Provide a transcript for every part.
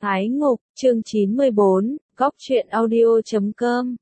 Ái ngục, chương 94, góc truyện audio.com.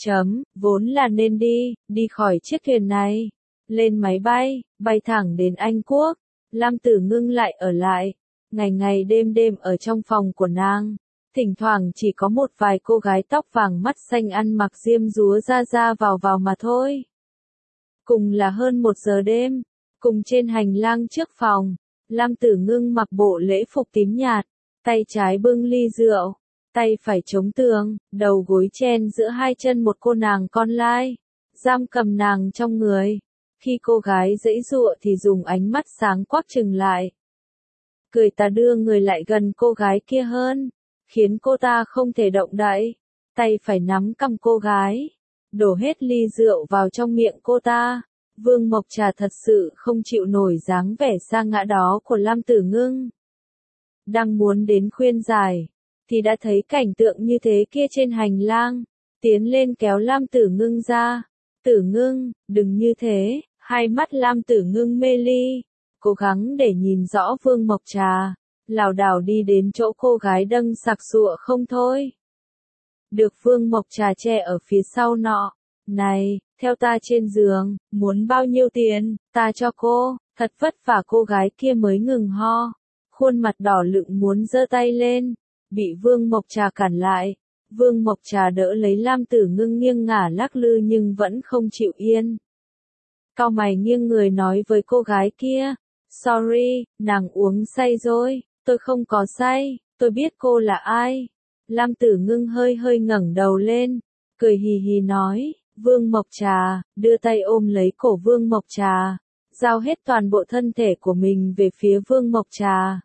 Vốn là nên đi khỏi chiếc thuyền này. Lên máy bay, bay thẳng đến Anh Quốc. Lam Tử Ngưng lại ở lại. Ngày ngày đêm đêm ở trong phòng của nàng. Thỉnh thoảng chỉ có một vài cô gái tóc vàng mắt xanh ăn mặc diêm dúa ra vào mà thôi. Cùng là hơn 1 giờ đêm. Cùng trên hành lang trước phòng. Lam Tử Ngưng mặc bộ lễ phục tím nhạt. Tay trái bưng ly rượu, tay phải chống tường, đầu gối chen giữa hai chân một cô nàng con lai, giam cầm nàng trong người. Khi cô gái giãy giụa thì dùng ánh mắt sáng quắc trừng lại. Cười ta đưa người lại gần cô gái kia hơn, khiến cô ta không thể động đậy. Tay phải nắm cằm cô gái, đổ hết ly rượu vào trong miệng cô ta. Vương Mộc Trà thật sự không chịu nổi dáng vẻ sa ngã đó của Lam Tử Ngưng. Đang muốn đến khuyên giải, thì đã thấy cảnh tượng như thế kia trên hành lang, tiến lên kéo Lam Tử Ngưng ra. Tử Ngưng, đừng như thế. Hai mắt Lam Tử Ngưng mê ly, cố gắng để nhìn rõ Vương Mộc Trà, lảo đảo đi đến chỗ cô gái đang sặc sụa không thôi. Được Vương Mộc Trà che ở phía sau nọ. Này, theo ta trên giường, muốn bao nhiêu tiền, ta cho cô. Thật vất vả cô gái kia mới ngừng ho. Khuôn mặt đỏ lựng muốn giơ tay lên, bị Vương Mộc Trà cản lại. Vương Mộc Trà đỡ lấy Lam Tử Ngưng nghiêng ngả lắc lư nhưng vẫn không chịu yên. Cau mày nghiêng người nói với cô gái kia, sorry, nàng uống say rồi, tôi không có say, tôi biết cô là ai. Lam Tử Ngưng hơi ngẩng đầu lên, cười hì hì nói, Vương Mộc Trà, đưa tay ôm lấy cổ Vương Mộc Trà, giao hết toàn bộ thân thể của mình về phía Vương Mộc Trà.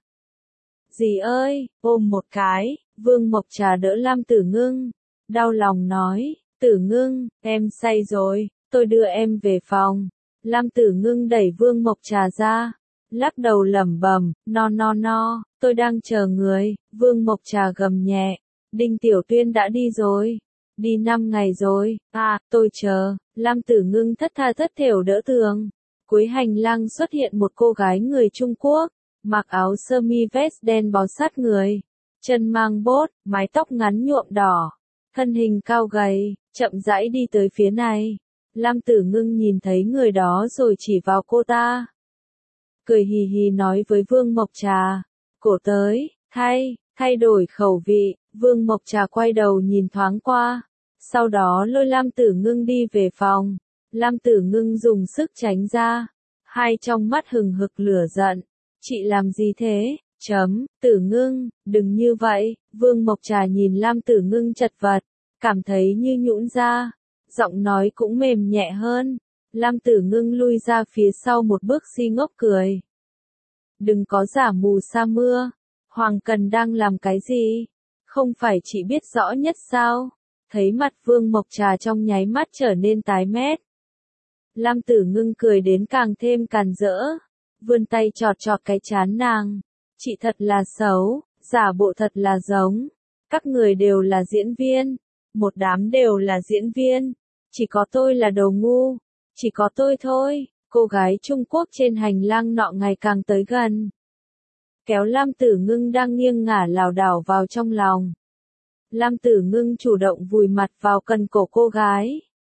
Dì ơi, ôm một cái. Vương Mộc Trà đỡ Lam Tử Ngưng, đau lòng nói, Tử Ngưng, em say rồi, tôi đưa em về phòng. Lam Tử Ngưng đẩy Vương Mộc Trà ra, lắc đầu lẩm bẩm, no, tôi đang chờ người. Vương Mộc Trà gầm nhẹ, Đinh Tiểu Tuyên đã đi rồi, đi 5 ngày rồi, tôi chờ. Lam Tử Ngưng thất tha thất thểu đỡ tường. Cuối hành lang xuất hiện một cô gái người Trung Quốc, mặc áo sơ mi vest đen bó sát người, chân mang bốt, mái tóc ngắn nhuộm đỏ, thân hình cao gầy, chậm rãi đi tới phía này. Lam Tử Ngưng nhìn thấy người đó rồi chỉ vào cô ta. Cười hì hì nói với Vương Mộc Trà, cổ tới, thay đổi khẩu vị. Vương Mộc Trà quay đầu nhìn thoáng qua, sau đó lôi Lam Tử Ngưng đi về phòng. Lam Tử Ngưng dùng sức tránh ra, hai trong mắt hừng hực lửa giận. Chị làm gì thế? Tử Ngưng, đừng như vậy. Vương Mộc Trà nhìn Lam Tử Ngưng chật vật, cảm thấy như nhũn ra, giọng nói cũng mềm nhẹ hơn. Lam Tử Ngưng lui ra phía sau một bước si ngốc cười. Đừng có giả mù sa mưa. Hoàng Cần đang làm cái gì? Không phải chị biết rõ nhất sao? Thấy mặt Vương Mộc Trà trong nháy mắt trở nên tái mét. Lam Tử Ngưng cười đến càng thêm càn rỡ, vươn tay chọt cái trán nàng. Chị thật là xấu, giả bộ thật là giống. Các người đều là diễn viên, một đám đều là diễn viên. Chỉ có tôi là đồ ngu, chỉ có tôi thôi. Cô gái Trung Quốc trên hành lang nọ ngày càng tới gần, kéo Lam Tử Ngưng đang nghiêng ngả lảo đảo vào trong lòng. Lam Tử Ngưng chủ động vùi mặt vào cần cổ cô gái,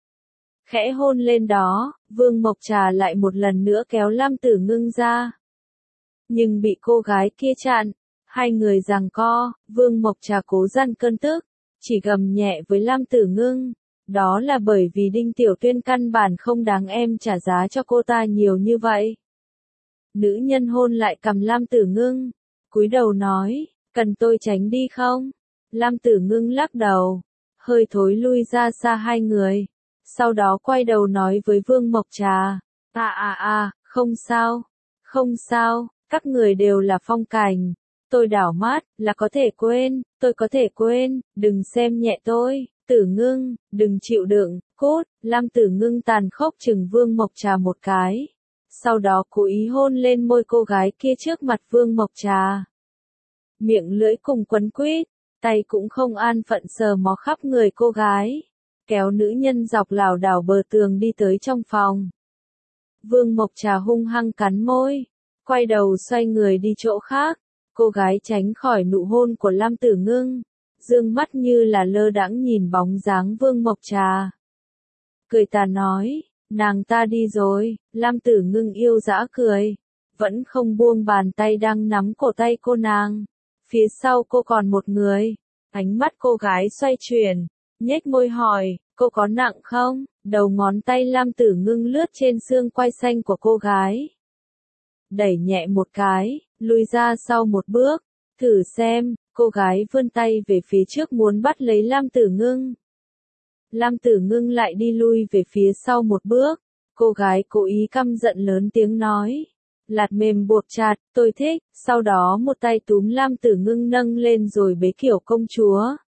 khẽ hôn lên đó. Vương Mộc Trà lại một lần nữa kéo Lam Tử Ngưng ra, nhưng bị cô gái kia chặn. Hai người giằng co. Vương Mộc Trà cố dằn cơn tức, chỉ gầm nhẹ với Lam Tử Ngưng, đó là bởi vì Đinh Tiểu Tuyên căn bản không đáng em trả giá cho cô ta nhiều như vậy. Nữ nhân hôn lại cằm Lam Tử Ngưng, cúi đầu nói, cần tôi tránh đi không? Lam Tử Ngưng lắc đầu, hơi thối lui ra xa hai người. Sau đó quay đầu nói với Vương Mộc Trà, không sao, các người đều là phong cảnh. Tôi đảo mắt, là có thể quên, tôi có thể quên, đừng xem nhẹ tôi. Tử Ngưng, đừng chịu đựng, cút. Lam Tử Ngưng tàn khốc chừng Vương Mộc Trà một cái, sau đó cố ý hôn lên môi cô gái kia trước mặt Vương Mộc Trà. Miệng lưỡi cùng quấn quýt, tay cũng không an phận sờ mó khắp người cô gái, kéo nữ nhân dọc lảo đảo bờ tường đi tới trong phòng. Vương Mộc Trà hung hăng cắn môi, quay đầu xoay người đi chỗ khác. Cô gái tránh khỏi nụ hôn của Lam Tử Ngưng, dương mắt như là lơ đãng nhìn bóng dáng Vương Mộc Trà. Cười tà nói, nàng ta đi rồi. Lam Tử Ngưng yêu dã cười, vẫn không buông bàn tay đang nắm cổ tay cô nàng. Phía sau cô còn một người. Ánh mắt cô gái xoay chuyển, nhếch môi hỏi, cô có nặng không? Đầu ngón tay Lam Tử Ngưng lướt trên xương quai xanh của cô gái. Đẩy nhẹ một cái, lùi ra sau một bước. Thử xem, cô gái vươn tay về phía trước muốn bắt lấy Lam Tử Ngưng. Lam Tử Ngưng lại đi lui về phía sau một bước. Cô gái cố ý căm giận lớn tiếng nói. Lạt mềm buộc chặt, tôi thích. Sau đó một tay túm Lam Tử Ngưng nâng lên rồi bế kiểu công chúa.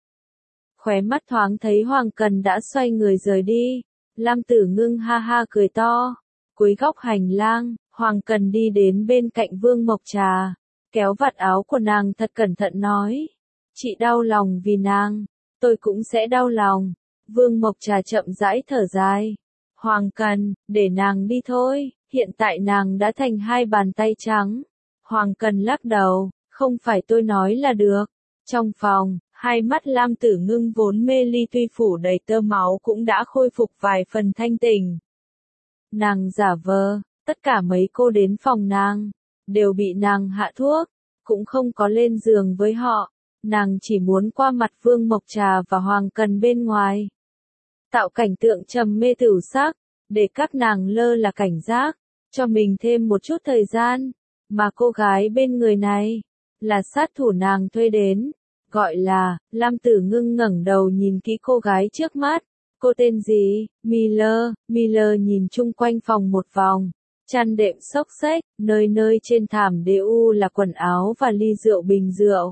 Khóe mắt thoáng thấy Hoàng Cần đã xoay người rời đi. Lam Tử Ngưng ha ha cười to. Cuối góc hành lang, Hoàng Cần đi đến bên cạnh Vương Mộc Trà, kéo vạt áo của nàng thật cẩn thận nói. Chị đau lòng vì nàng, tôi cũng sẽ đau lòng. Vương Mộc Trà chậm rãi thở dài. Hoàng Cần, để nàng đi thôi, hiện tại nàng đã thành hai bàn tay trắng. Hoàng Cần lắc đầu, không phải tôi nói là được. Trong phòng, hai mắt Lam Tử Ngưng vốn mê ly tuy phủ đầy tơ máu cũng đã khôi phục vài phần thanh tỉnh. Nàng giả vờ, tất cả mấy cô đến phòng nàng, đều bị nàng hạ thuốc, cũng không có lên giường với họ. Nàng chỉ muốn qua mặt Vương Mộc Trà và Hoàng Cần bên ngoài. Tạo cảnh tượng trầm mê tửu sắc, để các nàng lơ là cảnh giác, cho mình thêm một chút thời gian. Mà cô gái bên người này, là sát thủ nàng thuê đến, gọi là. Lam Tử Ngưng ngẩng đầu nhìn kỹ cô gái trước mắt. Cô tên gì? Miller. Miller nhìn chung quanh phòng một vòng. Chăn đệm xốc xếch, nơi nơi trên thảm DU là quần áo và ly rượu bình rượu.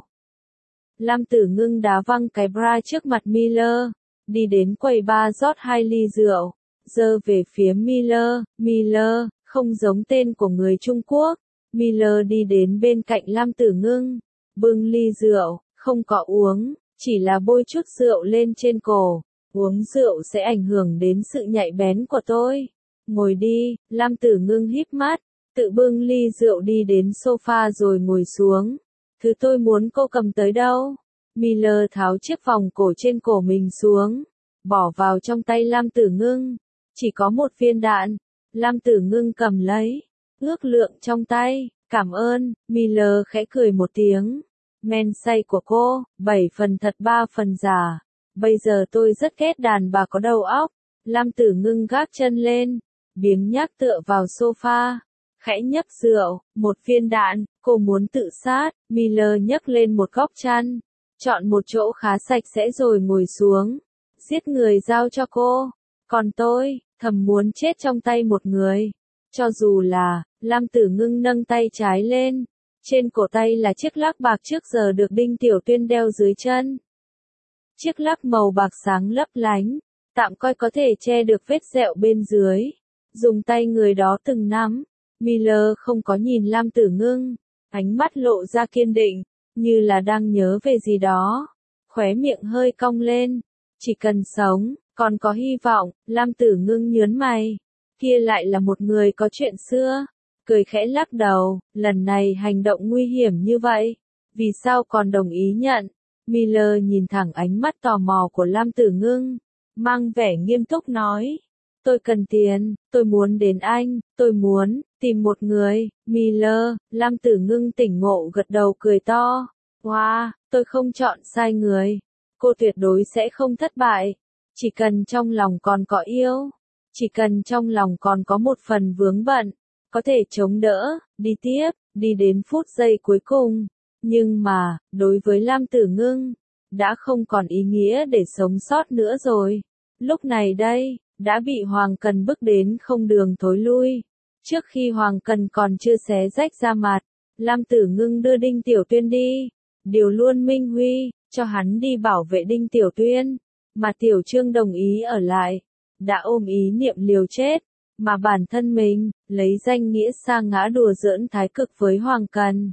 Lam Tử Ngưng đá văng cái bra trước mặt Miller, đi đến quầy bar rót 2 ly rượu, giơ về phía Miller. Miller, không giống tên của người Trung Quốc. Miller đi đến bên cạnh Lam Tử Ngưng, bưng ly rượu, không có uống, chỉ là bôi chút rượu lên trên cổ. Uống rượu sẽ ảnh hưởng đến sự nhạy bén của tôi. Ngồi đi. Lam Tử Ngưng híp mắt, tự bưng ly rượu đi đến sofa rồi ngồi xuống. Thứ tôi muốn cô cầm tới đâu? Miller tháo chiếc vòng cổ trên cổ mình xuống, bỏ vào trong tay Lam Tử Ngưng. Chỉ có một viên đạn. Lam Tử Ngưng cầm lấy, ước lượng trong tay. Cảm ơn. Miller khẽ cười một tiếng. Men say của cô, 7 phần thật 3 phần giả. Bây giờ tôi rất ghét đàn bà có đầu óc. Lam Tử Ngưng gác chân lên, biếng nhác tựa vào sofa, khẽ nhấp rượu. Một viên đạn, cô muốn tự sát. Miller nhấc lên một góc chăn, chọn một chỗ khá sạch sẽ rồi ngồi xuống. Giết người giao cho cô, còn tôi, thầm muốn chết trong tay một người. Cho dù là. Lam Tử Ngưng nâng tay trái lên, trên cổ tay là chiếc lắc bạc trước giờ được Đinh Tiểu Tuyên đeo dưới chân. Chiếc lắc màu bạc sáng lấp lánh, tạm coi có thể che được vết sẹo bên dưới. Dùng tay người đó từng nắm. Miller không có nhìn Lam Tử Ngưng, ánh mắt lộ ra kiên định, như là đang nhớ về gì đó. Khóe miệng hơi cong lên. Chỉ cần sống, còn có hy vọng. Lam Tử Ngưng nhớn mày. Kia lại là một người có chuyện xưa. Cười khẽ lắc đầu, lần này hành động nguy hiểm như vậy, vì sao còn đồng ý nhận? Miller nhìn thẳng ánh mắt tò mò của Lam Tử Ngưng, mang vẻ nghiêm túc nói. Tôi cần tiền, tôi muốn đến Anh, tôi muốn tìm một người. Miller. Lam Tử Ngưng tỉnh ngộ gật đầu cười to. Wow, tôi không chọn sai người. Cô tuyệt đối sẽ không thất bại. Chỉ cần trong lòng còn có yêu, chỉ cần trong lòng còn có một phần vướng bận, có thể chống đỡ, đi tiếp, đi đến phút giây cuối cùng. Nhưng mà, đối với Lam Tử Ngưng, đã không còn ý nghĩa để sống sót nữa rồi. Lúc này đây, đã bị Hoàng Cần bức đến không đường thối lui. Trước khi Hoàng Cần còn chưa xé rách ra mặt, Lam Tử Ngưng đưa Đinh Tiểu Tuyên đi, điều luôn Minh Huy, cho hắn đi bảo vệ Đinh Tiểu Tuyên, mà Tiểu Trương đồng ý ở lại, đã ôm ý niệm liều chết, mà bản thân mình, lấy danh nghĩa sa ngã đùa giỡn thái cực với Hoàng Cần.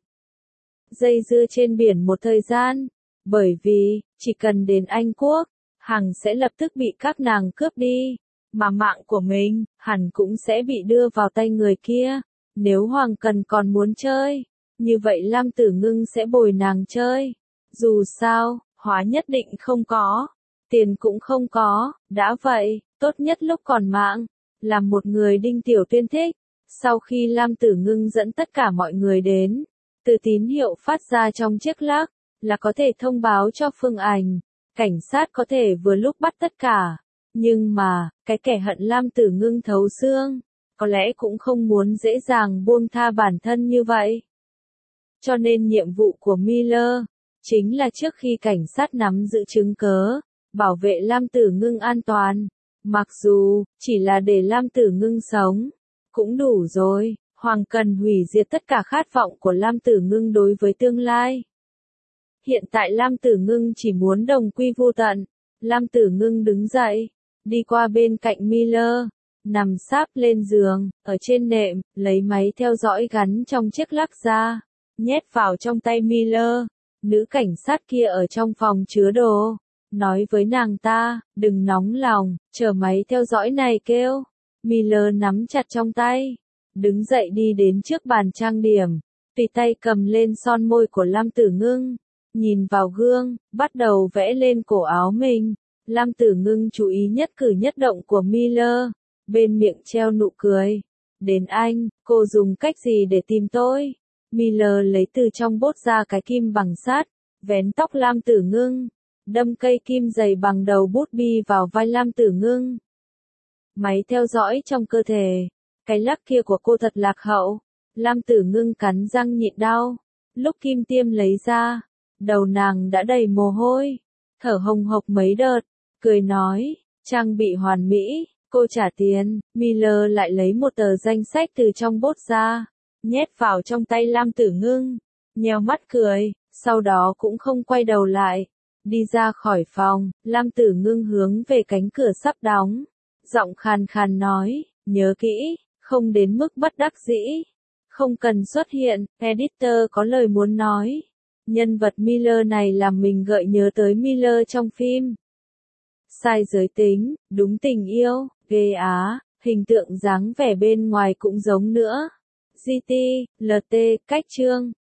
Dây dưa trên biển một thời gian, bởi vì, chỉ cần đến Anh Quốc, hằng sẽ lập tức bị các nàng cướp đi, mà mạng của mình, hẳn cũng sẽ bị đưa vào tay người kia, nếu Hoàng Cần còn muốn chơi. Như vậy Lam Tử Ngưng sẽ bồi nàng chơi. Dù sao, hóa nhất định không có, tiền cũng không có, đã vậy, tốt nhất lúc còn mạng, làm một người Đinh Tiểu Tuyên thích. Sau khi Lam Tử Ngưng dẫn tất cả mọi người đến, từ tín hiệu phát ra trong chiếc lắc, là có thể thông báo cho Phương Ảnh, cảnh sát có thể vừa lúc bắt tất cả. Nhưng mà, cái kẻ hận Lam Tử Ngưng thấu xương, có lẽ cũng không muốn dễ dàng buông tha bản thân như vậy. Cho nên nhiệm vụ của Miller, chính là trước khi cảnh sát nắm giữ chứng cớ, bảo vệ Lam Tử Ngưng an toàn. Mặc dù, chỉ là để Lam Tử Ngưng sống, cũng đủ rồi, Hoàng cần hủy diệt tất cả khát vọng của Lam Tử Ngưng đối với tương lai. Hiện tại Lam Tử Ngưng chỉ muốn đồng quy vu tận. Lam Tử Ngưng đứng dậy, đi qua bên cạnh Miller, nằm sáp lên giường, ở trên nệm, lấy máy theo dõi gắn trong chiếc lắc ra, nhét vào trong tay Miller. Nữ cảnh sát kia ở trong phòng chứa đồ, nói với nàng ta, đừng nóng lòng, chờ máy theo dõi này kêu. Miller nắm chặt trong tay, đứng dậy đi đến trước bàn trang điểm, tùy tay cầm lên son môi của Lam Tử Ngưng, nhìn vào gương, bắt đầu vẽ lên cổ áo mình. Lam Tử Ngưng chú ý nhất cử nhất động của Miller, bên miệng treo nụ cười. Đến anh, cô dùng cách gì để tìm tôi? Miller lấy từ trong bốt ra cái kim bằng sắt, vén tóc Lam Tử Ngưng, đâm cây kim dày bằng đầu bút bi vào vai Lam Tử Ngưng. Máy theo dõi trong cơ thể, cái lắc kia của cô thật lạc hậu. Lam Tử Ngưng cắn răng nhịn đau. Lúc kim tiêm lấy ra, đầu nàng đã đầy mồ hôi, thở hồng hộc mấy đợt, cười nói, trang bị hoàn mỹ, cô trả tiền. Miller lại lấy một tờ danh sách từ trong bốt ra, nhét vào trong tay Lam Tử Ngưng, nheo mắt cười, sau đó cũng không quay đầu lại, đi ra khỏi phòng. Lam Tử Ngưng hướng về cánh cửa sắp đóng, giọng khàn khàn nói, nhớ kỹ, không đến mức bất đắc dĩ, không cần xuất hiện. Editor có lời muốn nói, nhân vật Miller này làm mình gợi nhớ tới Miller trong phim Sai giới tính, đúng tình yêu, ghê á, hình tượng dáng vẻ bên ngoài cũng giống nữa. GT, LT, cách chương